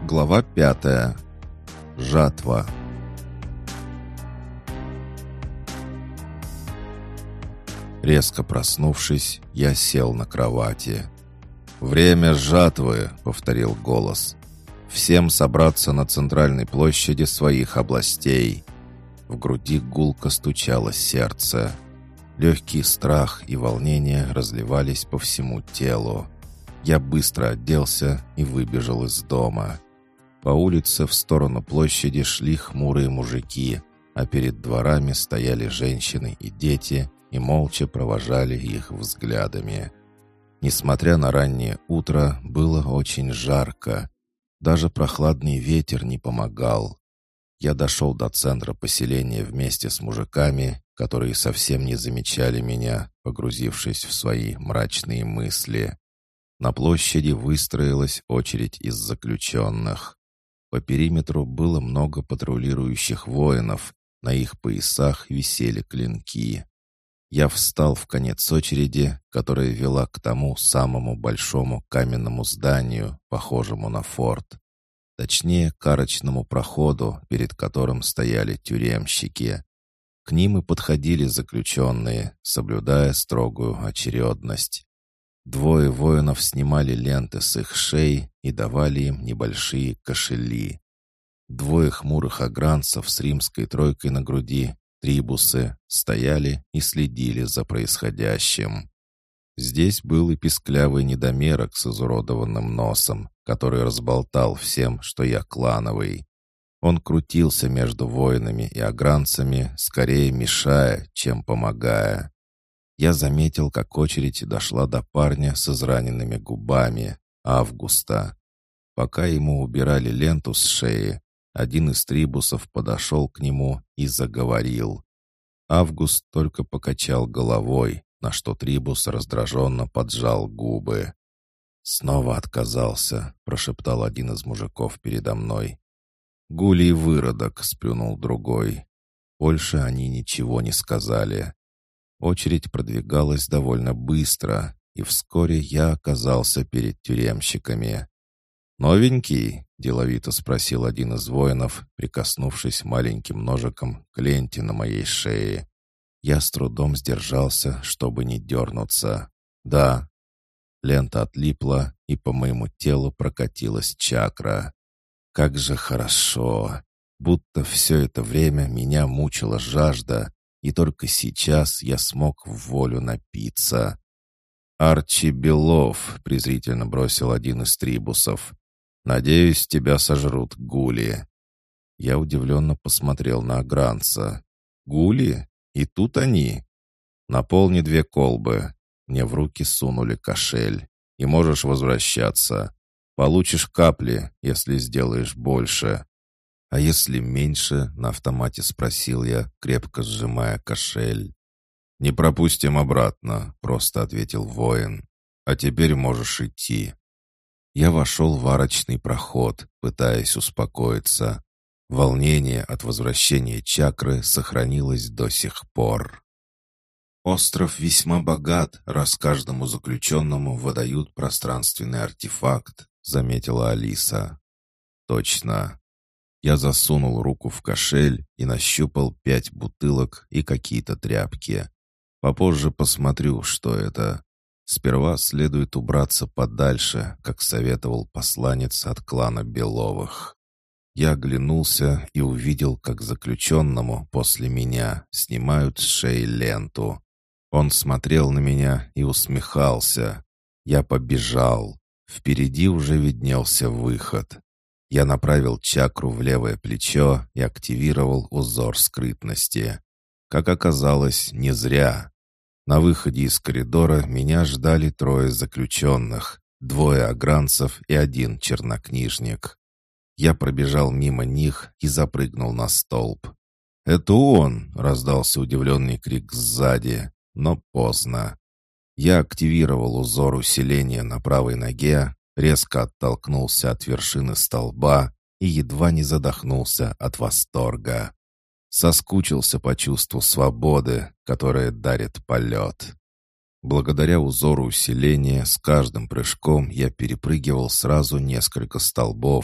Глава 5. Жатва. Резко проснувшись, я сел на кровати. «Время жатвы», — повторил голос. «Всем собраться на центральной площади своих областей». В груди гулко стучало сердце. Легкий страх и волнение разливались по всему телу. Я быстро оделся и выбежал из дома. По улице в сторону площади шли хмурые мужики, а перед дворами стояли женщины и дети и молча провожали их взглядами. Несмотря на раннее утро, было очень жарко. Даже прохладный ветер не помогал. Я дошел до центра поселения вместе с мужиками, которые совсем не замечали меня, погрузившись в свои мрачные мысли. На площади выстроилась очередь из заключенных. По периметру было много патрулирующих воинов, на их поясах висели клинки. Я встал в конец очереди, которая вела к тому самому большому каменному зданию, похожему на форт. Точнее, к арочному проходу, перед которым стояли тюремщики. К ним и подходили заключенные, соблюдая строгую очередность. Двое воинов снимали ленты с их шеи и давали им небольшие кошели. Двое хмурых агранцев с римской тройкой на груди, трибусы, стояли и следили за происходящим. Здесь был и писклявый недомерок с изуродованным носом, который разболтал всем, что я клановый. Он крутился между воинами и агранцами, скорее мешая, чем помогая. Я заметил, как очередь дошла до парня с израненными губами, Августа. Пока ему убирали ленту с шеи, один из трибусов подошел к нему и заговорил. Август только покачал головой, на что трибус раздраженно поджал губы. «Снова отказался», — прошептал один из мужиков передо мной. «Гулий выродок», — сплюнул другой. Больше они ничего не сказали. Очередь продвигалась довольно быстро, и вскоре я оказался перед тюремщиками. «Новенький?» — деловито спросил один из воинов, прикоснувшись маленьким ножиком к ленте на моей шее. Я с трудом сдержался, чтобы не дернуться. «Да». Лента отлипла, и по моему телу прокатилась чакра. Как же хорошо! Будто все это время меня мучила жажда, и только сейчас я смог в волю напиться. «Арчи Белов», — презрительно бросил один из трибусов. «Надеюсь, тебя сожрут гули». Я удивленно посмотрел на агранца. «Гули? И тут они?» «Наполни 2 колбы». Мне в руки сунули кошель. «И можешь возвращаться. Получишь капли, если сделаешь больше». «А если меньше?» — на автомате спросил я, крепко сжимая кошель. «Не пропустим обратно», — просто ответил воин. «А теперь можешь идти». Я вошел в арочный проход, пытаясь успокоиться. Волнение от возвращения чакры сохранилось до сих пор. «Остров весьма богат, раз каждому заключенному выдают пространственный артефакт», — заметила Алиса. «Точно». Я засунул руку в кошель и нащупал 5 бутылок и какие-то тряпки. Попозже посмотрю, что это. Сперва следует убраться подальше, как советовал посланец от клана Беловых. Я оглянулся и увидел, как заключенному после меня снимают с шеи ленту. Он смотрел на меня и усмехался. Я побежал. Впереди уже виднелся выход. Я направил чакру в левое плечо и активировал узор скрытности. Как оказалось, не зря. На выходе из коридора меня ждали 3 заключенных, 2 агранцев и 1 чернокнижник. Я пробежал мимо них и запрыгнул на столб. «Это он!» — раздался удивленный крик сзади, но поздно. Я активировал узор усиления на правой ноге, резко оттолкнулся от вершины столба и едва не задохнулся от восторга. Соскучился по чувству свободы, которое дарит полет. Благодаря узору усиления с каждым прыжком я перепрыгивал сразу несколько столбов,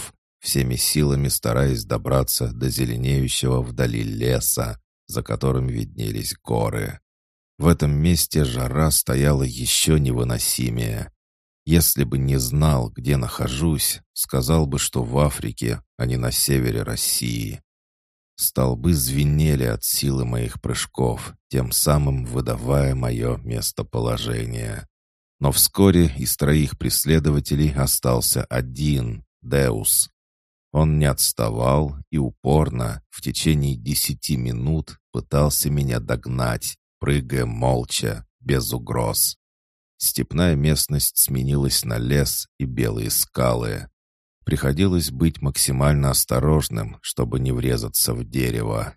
всеми силами стараясь добраться до зеленеющего вдали леса, за которым виднелись горы. В этом месте жара стояла еще невыносимее. Если бы не знал, где нахожусь, сказал бы, что в Африке, а не на севере России. Столбы звенели от силы моих прыжков, тем самым выдавая мое местоположение. Но вскоре из троих преследователей остался один — Деус. Он не отставал и упорно, в течение 10 минут, пытался меня догнать, прыгая молча, без угроз. Степная местность сменилась на лес и белые скалы. Приходилось быть максимально осторожным, чтобы не врезаться в дерево.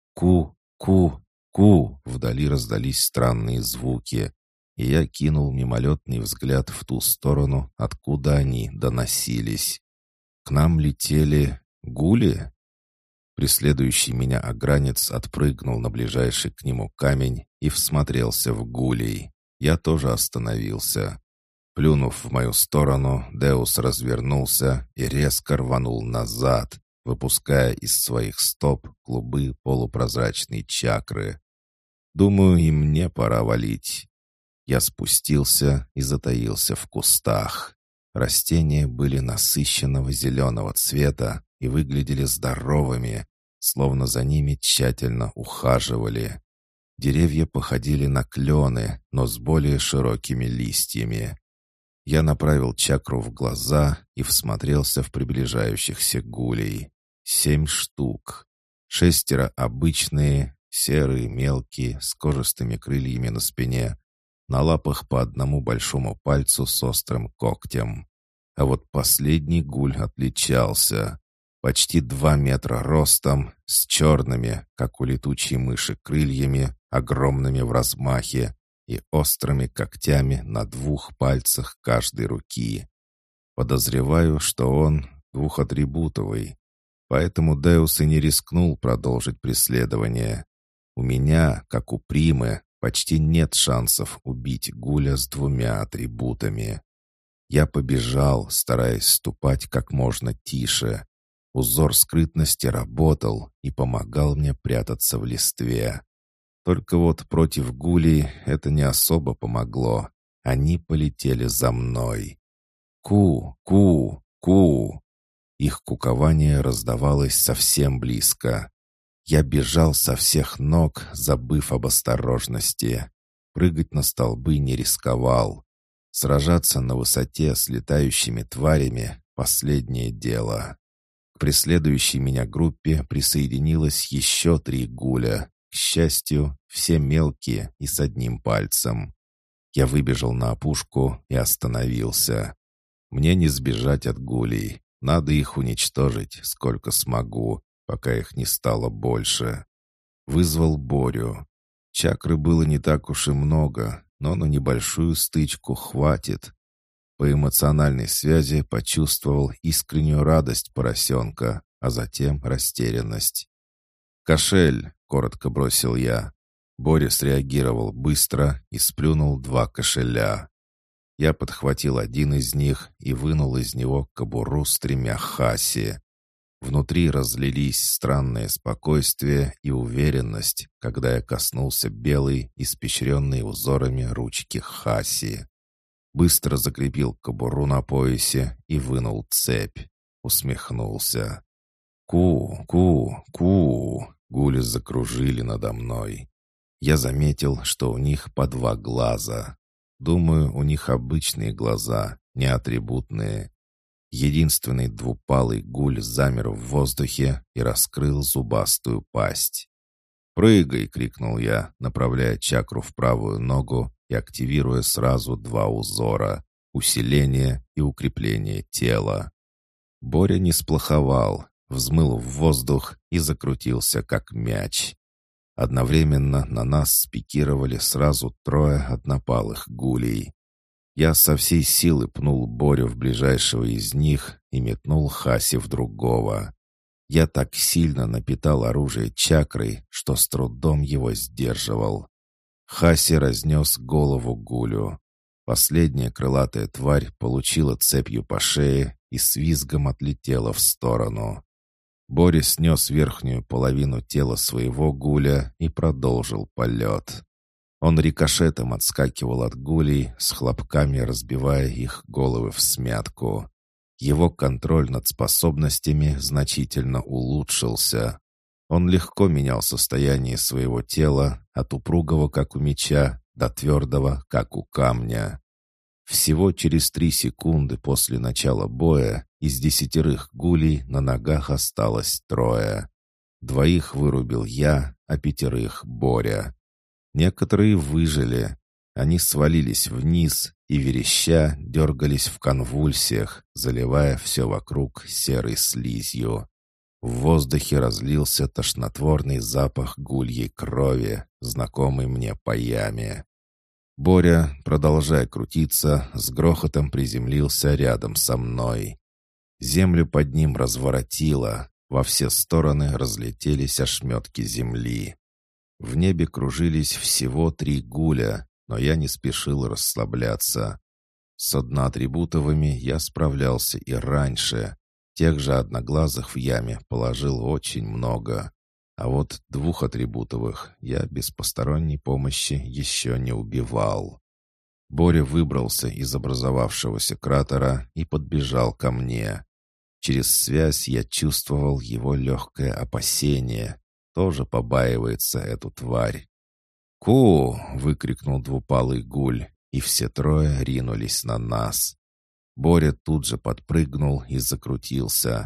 Ку-ку-ку! Вдали раздались странные звуки, и я кинул мимолетный взгляд в ту сторону, откуда они доносились. К нам летели гули? Преследующий меня агранец отпрыгнул на ближайший к нему камень и всмотрелся в гулей. Я тоже остановился. Плюнув в мою сторону, Деус развернулся и резко рванул назад, выпуская из своих стоп клубы полупрозрачной чакры. Думаю, и мне пора валить. Я спустился и затаился в кустах. Растения были насыщенного зеленого цвета и выглядели здоровыми, словно за ними тщательно ухаживали. Деревья походили на клены, но с более широкими листьями. Я направил чакру в глаза и всмотрелся в приближающихся гулей. 7 штук. 6 обычные, серые, мелкие, с кожистыми крыльями на спине, на лапах по одному большому пальцу с острым когтем. А вот последний гуль отличался. Почти 2 метра ростом, с черными, как у летучей мыши, крыльями, огромными в размахе, и острыми когтями на 2 пальцах каждой руки. Подозреваю, что он двухатрибутовый, поэтому Деус и не рискнул продолжить преследование. У меня, как у Примы, почти нет шансов убить гуля с 2 атрибутами. Я побежал, стараясь ступать как можно тише. Узор скрытности работал и помогал мне прятаться в листве. Только вот против гулей это не особо помогло. Они полетели за мной. Ку-ку-ку! Их кукование раздавалось совсем близко. Я бежал со всех ног, забыв об осторожности. Прыгать на столбы не рисковал. Сражаться на высоте с летающими тварями — последнее дело. К преследующей меня группе присоединилось еще 3 гуля. К счастью, все мелкие и с одним пальцем. Я выбежал на опушку и остановился. Мне не сбежать от гулей. Надо их уничтожить, сколько смогу, пока их не стало больше. Вызвал Борю. Чакры было не так уж и много, но на небольшую стычку хватит. По эмоциональной связи почувствовал искреннюю радость поросенка, а затем растерянность. «Кошель!» — коротко бросил я. Боря среагировал быстро и сплюнул 2 кошеля. Я подхватил один из них и вынул из него кобуру с 3 хаси. Внутри разлились странное спокойствие и уверенность, когда я коснулся белой, испещренной узорами ручки хаси. Быстро закрепил кобуру на поясе и вынул цепь. Усмехнулся. Ку-ку-ку! Гули закружили надо мной. Я заметил, что у них по 2 глаза. Думаю, у них обычные глаза, не атрибутные. Единственный двупалый гуль замер в воздухе и раскрыл зубастую пасть. «Прыгай!» — крикнул я, направляя чакру в правую ногу и активируя сразу 2 узора — усиление и укрепление тела. Боря не сплоховал, взмыл в воздух и закрутился, как мяч. Одновременно на нас спикировали сразу 3 однопалых гулей. Я со всей силы пнул Борю в ближайшего из них и метнул хаси в другого. Я так сильно напитал оружие чакрой, что с трудом его сдерживал. Хаси разнес голову гулю. Последняя крылатая тварь получила цепью по шее и с визгом отлетела в сторону. Боря снес верхнюю половину тела своего гуля и продолжил полет. Он рикошетом отскакивал от гулей, с хлопками разбивая их головы всмятку. Его контроль над способностями значительно улучшился. Он легко менял состояние своего тела от упругого, как у меча, до твердого, как у камня. Всего через 3 секунды после начала боя из 10 гулей на ногах осталось 3. 2 вырубил я, а 5 Боря. Некоторые выжили. Они свалились вниз и, вереща, дергались в конвульсиях, заливая все вокруг серой слизью. В воздухе разлился тошнотворный запах гульей крови, знакомый мне по яме. Боря, продолжая крутиться, с грохотом приземлился рядом со мной. Землю под ним разворотило, во все стороны разлетелись ошметки земли. В небе кружились всего 3 гуля, но я не спешил расслабляться. С одноатрибутовыми я справлялся и раньше. Тех же одноглазых в яме положил очень много. А вот 2-атрибутовых я без посторонней помощи еще не убивал. Боря выбрался из образовавшегося кратера и подбежал ко мне. Через связь я чувствовал его легкое опасение. Тоже побаивается эту тварь. «Ку!» — выкрикнул двупалый гуль, и все 3 ринулись на нас. Боря тут же подпрыгнул и закрутился.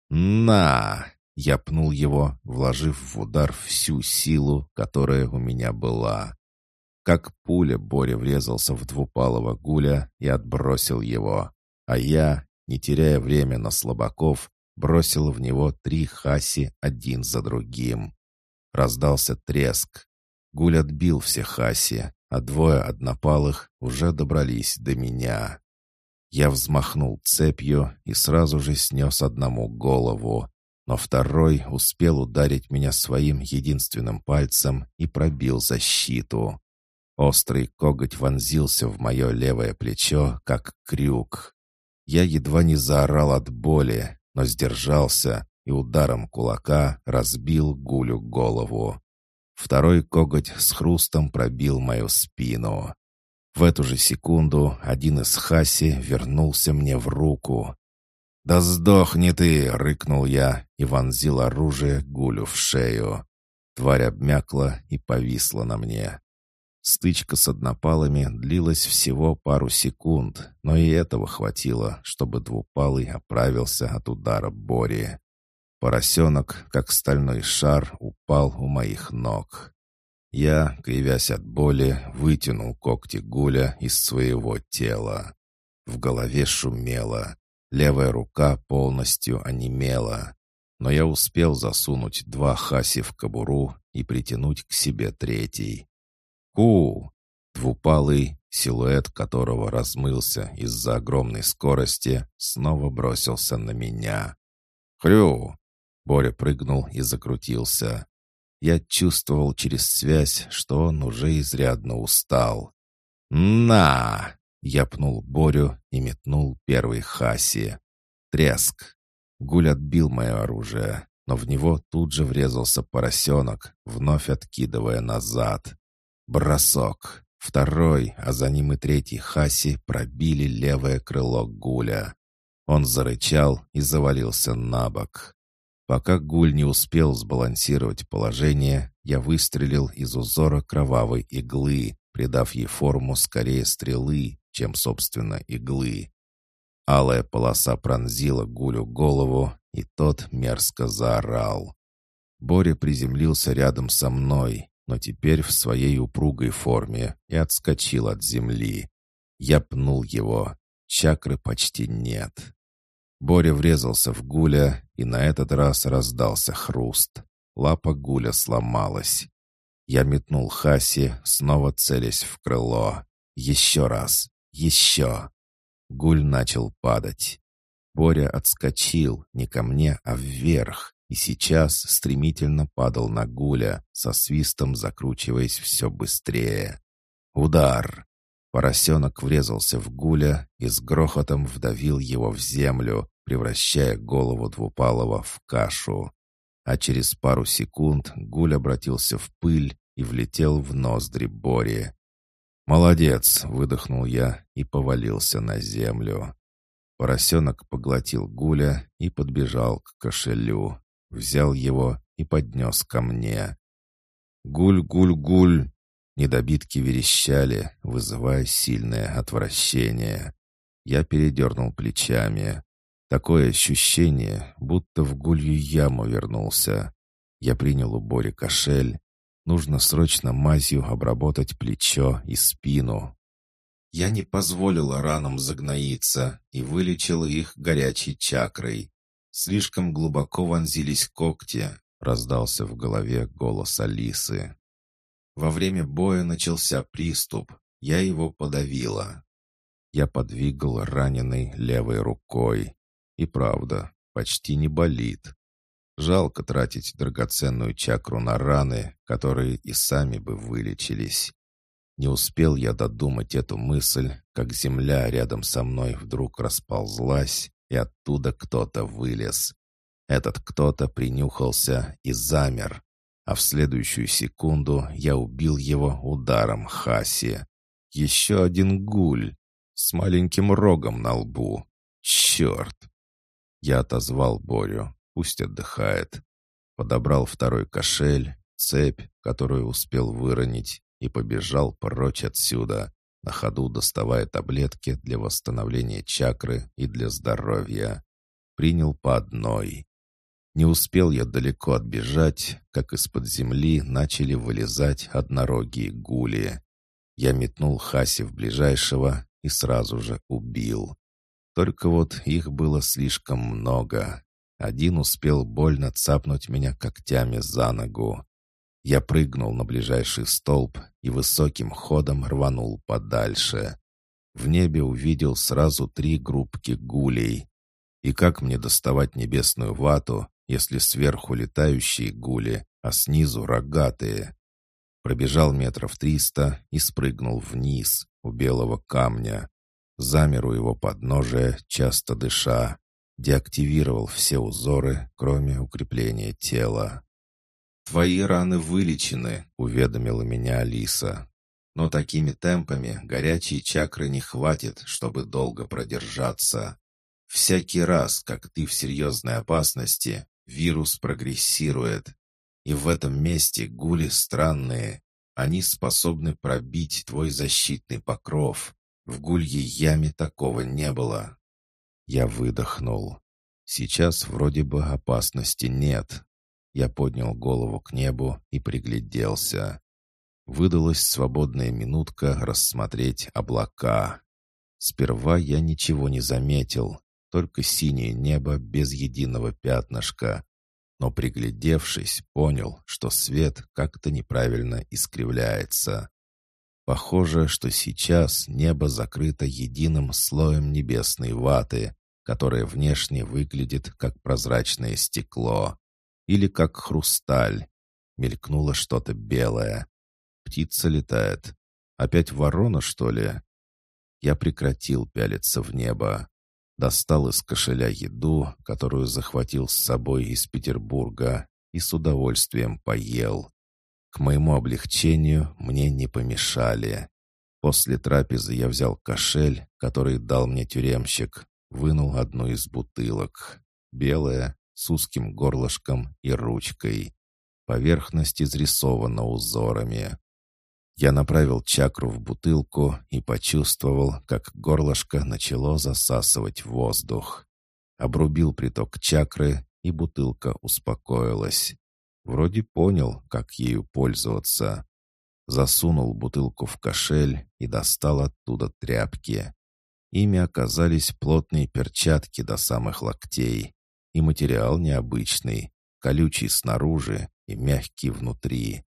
«На!» — я пнул его, вложив в удар всю силу, которая у меня была. Как пуля Боря врезался в двупалого гуля и отбросил его, а я, не теряя время на слабаков, бросил в него 3 хаси один за другим. Раздался треск. Гуль отбил все хаси, а 2 однопалых уже добрались до меня. Я взмахнул цепью и сразу же снес одному голову, но 2 успел ударить меня своим единственным пальцем и пробил защиту. Острый коготь вонзился в мое левое плечо, как крюк. Я едва не заорал от боли, но сдержался и ударом кулака разбил гулю голову. 2 коготь с хрустом пробил мою спину. В эту же секунду один из хаси вернулся мне в руку. «Да сдохни ты!» — рыкнул я и вонзил оружие гулю в шею. Тварь обмякла и повисла на мне. Стычка с однопалыми длилась всего пару секунд, но и этого хватило, чтобы двупалый оправился от удара Бори. Поросенок, как стальной шар, упал у моих ног. Я, кривясь от боли, вытянул когти гуля из своего тела. В голове шумело. Левая рука полностью онемела. Но я успел засунуть 2 хаси в кобуру и притянуть к себе 3. «Ку!» Двупалый, силуэт которого размылся из-за огромной скорости, снова бросился на меня. «Хрю!» Боря прыгнул и закрутился. Я чувствовал через связь, что он уже изрядно устал. «На!» Я пнул Борю и метнул 1 хаси. Треск. Гуль отбил мое оружие, но в него тут же врезался поросенок, вновь откидывая назад. Бросок. 2, а за ним и 3 хаси пробили левое крыло гуля. Он зарычал и завалился на бок. Пока гуль не успел сбалансировать положение, я выстрелил из узора кровавой иглы, придав ей форму скорее стрелы, чем, собственно, иглы. Алая полоса пронзила гулю голову, и тот мерзко заорал. Боря приземлился рядом со мной, но теперь в своей упругой форме, и отскочил от земли. Я пнул его. Чакры почти нет. Боря врезался в гуля, и на этот раз раздался хруст. Лапа гуля сломалась. Я метнул хаси, снова целясь в крыло. Еще раз. Еще. Гуль начал падать. Боря отскочил не ко мне, а вверх, и сейчас стремительно падал на гуля, со свистом закручиваясь все быстрее. Удар! Поросенок врезался в Гуля и с грохотом вдавил его в землю, превращая голову двупалого в кашу. А через пару секунд Гуль обратился в пыль и влетел в ноздри Бори. «Молодец!» — выдохнул я и повалился на землю. Поросенок поглотил Гуля и подбежал к кошелю. Взял его и поднес ко мне. «Гуль-гуль-гуль!» Недобитки верещали, вызывая сильное отвращение. Я передернул плечами. Такое ощущение, будто в гулью яму вернулся. Я принял у Бори кошель. Нужно срочно мазью обработать плечо и спину. Я не позволила ранам загноиться и вылечила их горячей чакрой. Слишком глубоко вонзились когти, раздался в голове голос Алисы. Во время боя начался приступ. Я его подавила. Я подвигал раненой левой рукой. И правда, почти не болит. Жалко тратить драгоценную чакру на раны, которые и сами бы вылечились. Не успел я додумать эту мысль, как земля рядом со мной вдруг расползлась, и оттуда кто-то вылез. Этот кто-то принюхался и замер, а в следующую секунду я убил его ударом хаси. Еще один гуль с маленьким рогом на лбу. Черт! Я отозвал Борю, пусть отдыхает. Подобрал второй кошель, цепь, которую успел выронить, и побежал прочь отсюда, на ходу доставая таблетки для восстановления чакры и для здоровья. Принял по одной. Не успел я далеко отбежать, как из-под земли начали вылезать однорогие гули. Я метнул хаси в ближайшего и сразу же убил. Только вот их было слишком много. Один успел больно цапнуть меня когтями за ногу. Я прыгнул на ближайший столб и высоким ходом рванул подальше. В небе увидел сразу 3 группки гулей. И как мне доставать небесную вату, если сверху летающие гули, а снизу рогатые? Пробежал 300 метров и спрыгнул вниз, у белого камня. Замер у его подножия, часто дыша. Деактивировал все узоры, кроме укрепления тела. «Твои раны вылечены», — уведомила меня Алиса. «Но такими темпами горячей чакры не хватит, чтобы долго продержаться. Всякий раз, как ты в серьезной опасности, вирус прогрессирует. И в этом месте гули странные. Они способны пробить твой защитный покров. В гульей яме такого не было». Я выдохнул. Сейчас вроде бы опасности нет. Я поднял голову к небу и пригляделся. Выдалась свободная минутка рассмотреть облака. Сперва я ничего не заметил, только синее небо без единого пятнышка. Но приглядевшись, понял, что свет как-то неправильно искривляется. Похоже, что сейчас небо закрыто единым слоем небесной ваты, которая внешне выглядит как прозрачное стекло. Или как хрусталь. Мелькнуло что-то белое. Птица летает. Опять ворона, что ли? Я прекратил пялиться в небо. Достал из кошеля еду, которую захватил с собой из Петербурга, и с удовольствием поел. К моему облегчению мне не помешали. После трапезы я взял кошель, который дал мне тюремщик, вынул одну из бутылок. Белая, с узким горлышком и ручкой. Поверхность изрисована узорами. Я направил чакру в бутылку и почувствовал, как горлышко начало засасывать воздух. Обрубил приток чакры, и бутылка успокоилась. Вроде понял, как ею пользоваться. Засунул бутылку в кошель и достал оттуда тряпки. Ими оказались плотные перчатки до самых локтей. И материал необычный, колючий снаружи и мягкий внутри.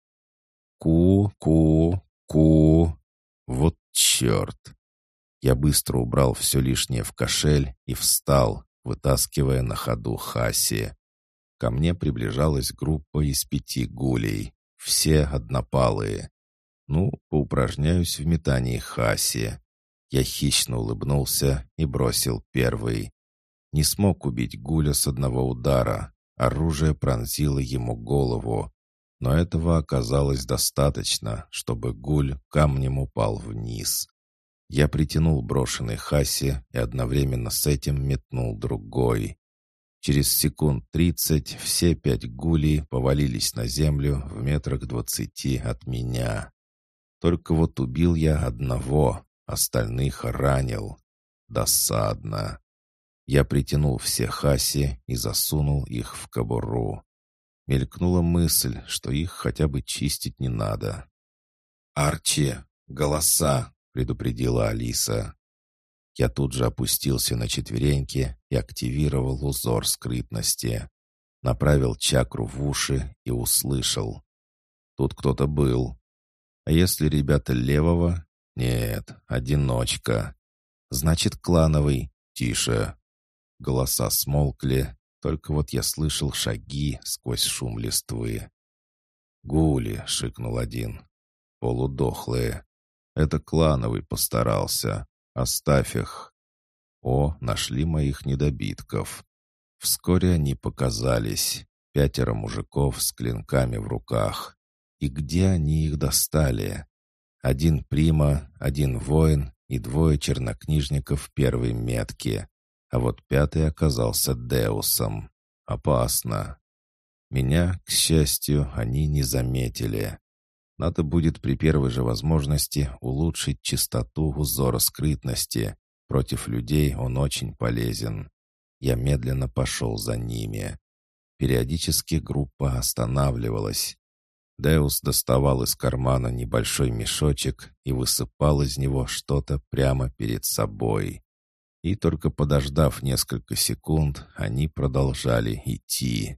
Ку-ку-ку. Вот черт! Я быстро убрал все лишнее в кошель и встал, вытаскивая на ходу хаси. Ко мне приближалась группа из 5 гулей, все однопалые. Ну, поупражняюсь в метании хаси. Я хищно улыбнулся и бросил первый. Не смог убить Гуля с одного удара. Оружие пронзило ему голову. Но этого оказалось достаточно, чтобы Гуль камнем упал вниз. Я притянул брошенный хаси и одновременно с этим метнул другой. Через секунд 30 все 5 гулей повалились на землю в метрах 20 от меня. Только вот убил я одного, остальных ранил. Досадно. Я притянул все хаси и засунул их в кобуру. Мелькнула мысль, что их хотя бы чистить не надо. «Арчи, голоса!» — предупредила Алиса. Я тут же опустился на четвереньки и активировал узор скрытности. Направил чакру в уши и услышал. Тут кто-то был. А если ребята левого? Нет, одиночка. Значит, клановый. Тише. Голоса смолкли, только вот я слышал шаги сквозь шум листвы. «Гули!» — шикнул один. «Полудохлые. Это клановый постарался. Оставь их». О, нашли моих недобитков. Вскоре они показались. 5 мужиков с клинками в руках. И где они их достали? 1 прима, 1 воин и 2 чернокнижников первой метки. А вот 5-й оказался Деусом. Опасно. Меня, к счастью, они не заметили. Надо будет при первой же возможности улучшить частоту узора скрытности. Против людей он очень полезен. Я медленно пошел за ними. Периодически группа останавливалась. Деус доставал из кармана небольшой мешочек и высыпал из него что-то прямо перед собой. И только подождав несколько секунд, они продолжали идти.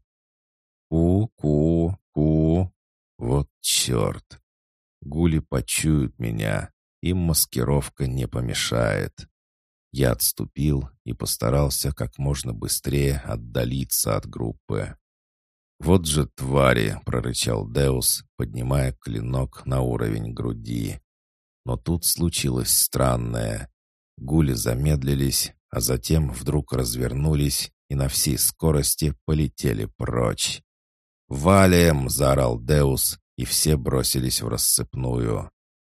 Ку-ку-ку. Вот черт. Гули почуют меня. Им маскировка не помешает. Я отступил и постарался как можно быстрее отдалиться от группы. «Вот же твари!» — прорычал Деус, поднимая клинок на уровень груди. Но тут случилось странное. Гули замедлились, а затем вдруг развернулись и на всей скорости полетели прочь. «Валим!» — заорал Деус, и все бросились в рассыпную.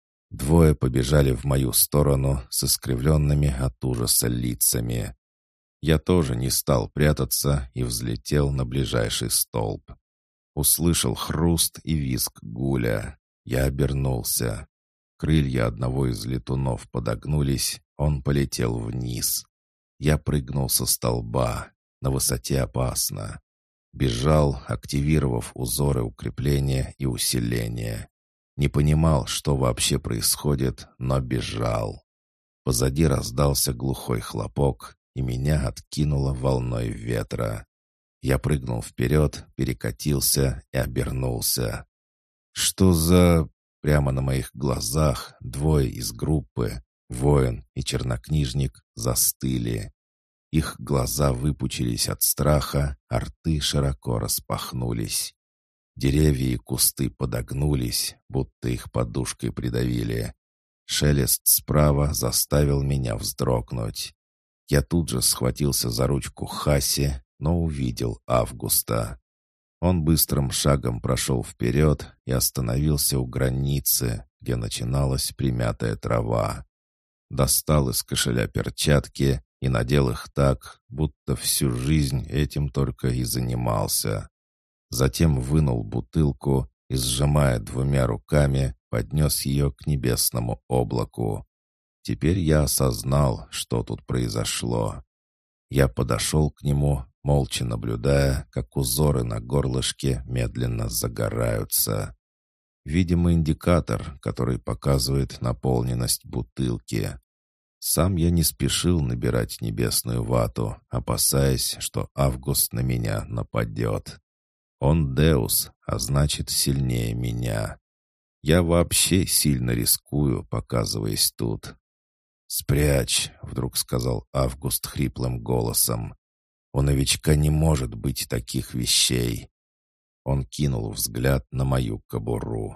2 побежали в мою сторону с искривленными от ужаса лицами. Я тоже не стал прятаться и взлетел на ближайший столб. Услышал хруст и визг Гуля. Я обернулся. Крылья одного из летунов подогнулись, он полетел вниз. Я прыгнул со столба. На высоте опасно. Бежал, активировав узоры укрепления и усиления. Не понимал, что вообще происходит, но бежал. Позади раздался глухой хлопок, и меня откинуло волной ветра. Я прыгнул вперед, перекатился и обернулся. Что за... Прямо на моих глазах 2 из группы, воин и чернокнижник, застыли. Их глаза выпучились от страха, а рты широко распахнулись. Деревья и кусты подогнулись, будто их подушкой придавили. Шелест справа заставил меня вздрогнуть. Я тут же схватился за ручку Хаси, но увидел Августа. Он быстрым шагом прошел вперед и остановился у границы, где начиналась примятая трава. Достал из кошеля перчатки и надел их так, будто всю жизнь этим только и занимался. Затем вынул бутылку и, сжимая 2 руками, поднес ее к небесному облаку. Теперь я осознал, что тут произошло. Я подошел к нему, молча наблюдая, как узоры на горлышке медленно загораются. Видимо, индикатор, который показывает наполненность бутылки. Сам я не спешил набирать небесную вату, опасаясь, что Август на меня нападет. Он Деус, а значит, сильнее меня. Я вообще сильно рискую, показываясь тут. «Спрячь», — вдруг сказал Август хриплым голосом. «У новичка не может быть таких вещей». Он кинул взгляд на мою кобуру.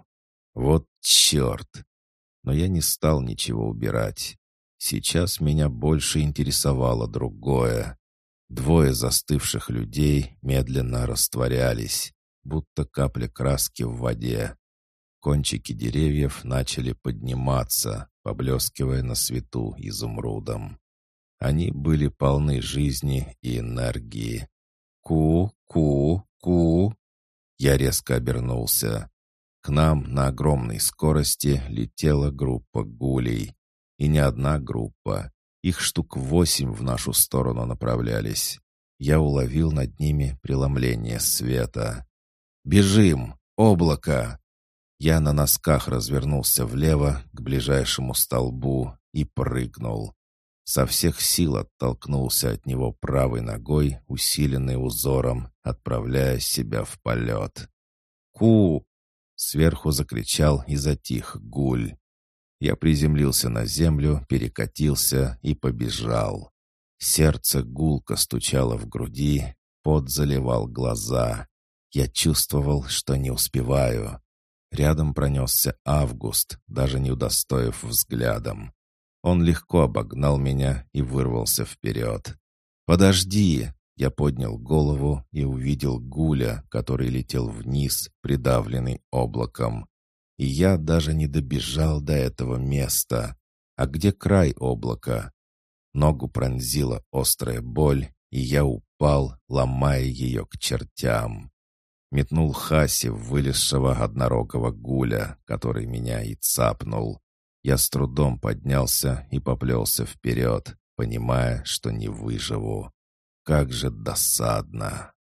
Вот черт! Но я не стал ничего убирать. Сейчас меня больше интересовало другое. Двое застывших людей медленно растворялись, будто капли краски в воде. Кончики деревьев начали подниматься, поблескивая на свету изумрудом. Они были полны жизни и энергии. Ку-ку-ку! Я резко обернулся. К нам на огромной скорости летела группа гулей. И не одна группа. Их штук 8 в нашу сторону направлялись. Я уловил над ними преломление света. «Бежим! Облако!» Я на носках развернулся влево к ближайшему столбу и прыгнул. Со всех сил оттолкнулся от него правой ногой, усиленной узором, отправляя себя в полет. «Ку!» — сверху закричал и затих гуль. Я приземлился на землю, перекатился и побежал. Сердце гулко стучало в груди, пот заливал глаза. Я чувствовал, что не успеваю. Рядом пронесся Август, даже не удостоив взглядом. Он легко обогнал меня и вырвался вперед. «Подожди!» Я поднял голову и увидел Гуля, который летел вниз, придавленный облаком. И я даже не добежал до этого места. А где край облака? Ногу пронзила острая боль, и я упал, ломая ее к чертям. Метнул Хаси в вылезшего однорогого Гуля, который меня и цапнул. Я с трудом поднялся и поплелся вперед, понимая, что не выживу. Как же досадно!